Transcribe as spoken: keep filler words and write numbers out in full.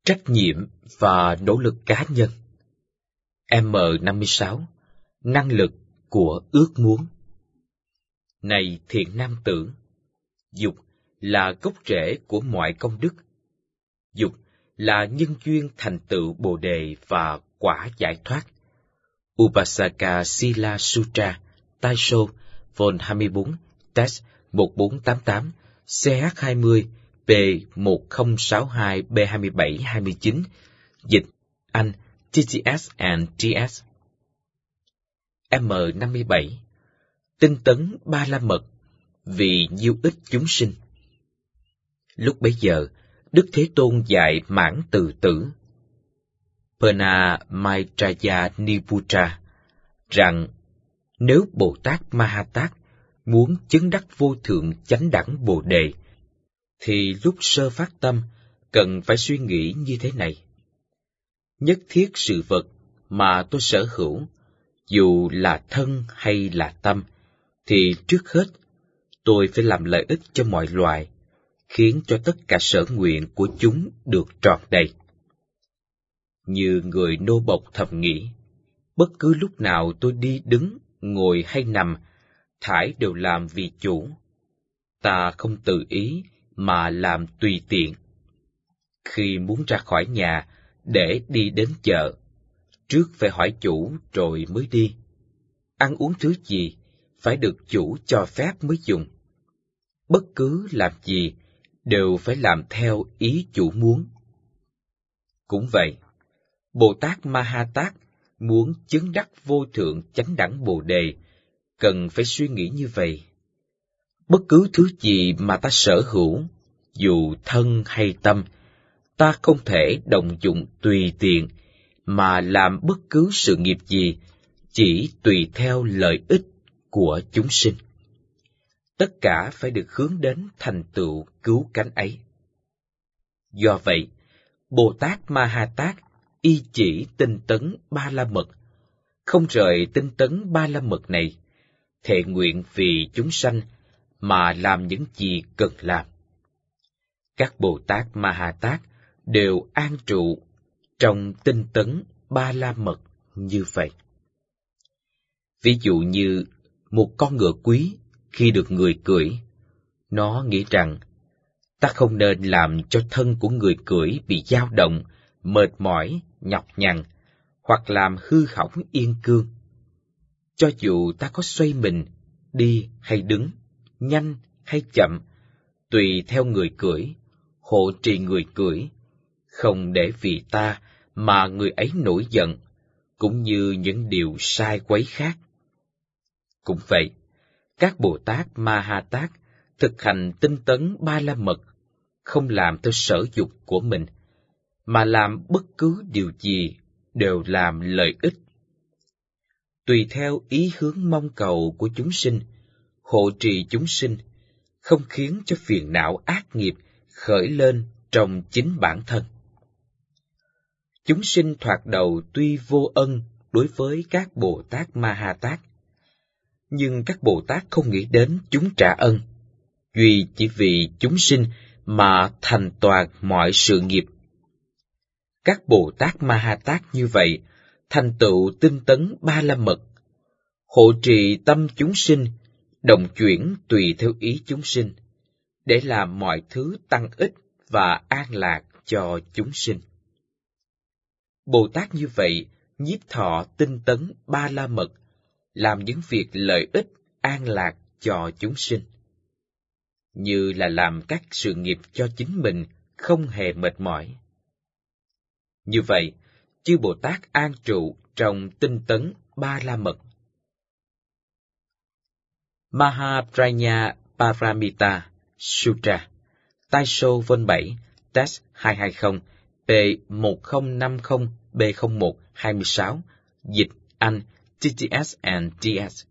Trách nhiệm và nỗ lực cá nhân. M năm mươi sáu. Năng lực của ước muốn. Này thiện nam tử, dục là gốc rễ của mọi công đức. Dục là nhân duyên thành tựu Bồ đề và quả giải thoát. Upasaka Sila Sutra, Taisho, Vol hai mươi bốn, Text một bốn tám tám, C H hai mươi, P một không sáu hai B hai bảy hai chín, dịch Anh, T T S and T S. M năm mươi bảy. Tinh tấn ba la mật vì nhiêu ích chúng sinh. Lúc bấy giờ, Đức Thế Tôn dạy Mãn Từ Tử Purna Maitreya Niputra rằng nếu Bồ Tát Ma Ha Tát muốn chứng đắc vô thượng chánh đẳng Bồ đề, thì lúc sơ phát tâm cần phải suy nghĩ như thế này: nhất thiết sự vật mà tôi sở hữu, dù là thân hay là tâm, thì trước hết tôi phải làm lợi ích cho mọi loài, khiến cho tất cả sở nguyện của chúng được tròn đầy. Như người nô bộc thầm nghĩ, bất cứ lúc nào tôi đi đứng, ngồi hay nằm, thải đều làm vì chủ. Ta không tự ý mà làm tùy tiện. Khi muốn ra khỏi nhà để đi đến chợ, trước phải hỏi chủ rồi mới đi. Ăn uống thứ gì phải được chủ cho phép mới dùng. Bất cứ làm gì đều phải làm theo ý chủ muốn. Cũng vậy, Bồ Tát Ma Ha Tát muốn chứng đắc vô thượng chánh đẳng Bồ đề, cần phải suy nghĩ như vậy: bất cứ thứ gì mà ta sở hữu, dù thân hay tâm, ta không thể động dụng tùy tiện mà làm bất cứ sự nghiệp gì chỉ tùy theo lợi ích của chúng sinh. Tất cả phải được hướng đến thành tựu cứu cánh ấy. Do vậy, Bồ Tát Ma Ha Tát y chỉ tinh tấn ba la mật, không rời tinh tấn ba la mật này, thệ nguyện vì chúng sanh mà làm những gì cần làm. Các Bồ Tát Ma Ha Tát đều an trụ trong tinh tấn ba la mật như vậy. Ví dụ như một con ngựa quý khi được người cưỡi, nó nghĩ rằng ta không nên làm cho thân của người cưỡi bị dao động, mệt mỏi, nhọc nhằn, hoặc làm hư hỏng yên cương. Cho dù ta có xoay mình, đi hay đứng, nhanh hay chậm, tùy theo người cưỡi, hộ trì người cưỡi, không để vì ta mà người ấy nổi giận, cũng như những điều sai quấy khác. Cũng vậy, các Bồ Tát Ma Ha Tát thực hành tinh tấn ba la mật, không làm theo sở dục của mình, mà làm bất cứ điều gì đều làm lợi ích. Tùy theo ý hướng mong cầu của chúng sinh, hộ trì chúng sinh, không khiến cho phiền não ác nghiệp khởi lên trong chính bản thân. Chúng sinh thoạt đầu tuy vô ân đối với các Bồ Tát Ma Ha Tát, nhưng các Bồ Tát không nghĩ đến chúng trả ân, duy chỉ vì chúng sinh mà thành toàn mọi sự nghiệp. Các Bồ Tát Ma Ha Tát như vậy, thành tựu tinh tấn ba la mật, hộ trì tâm chúng sinh, đồng chuyển tùy theo ý chúng sinh, để làm mọi thứ tăng ích và an lạc cho chúng sinh. Bồ Tát như vậy, nhiếp thọ tinh tấn ba la mật, làm những việc lợi ích, an lạc cho chúng sinh, như là làm các sự nghiệp cho chính mình không hề mệt mỏi. Như vậy, chư Bồ Tát an trụ trong tinh tấn ba la mật. Mahaprajna Paramita Sutra, Taisho Vol bảy, Text hai hai không, P một không năm không B không một hai sáu, dịch Anh, T T S and T S.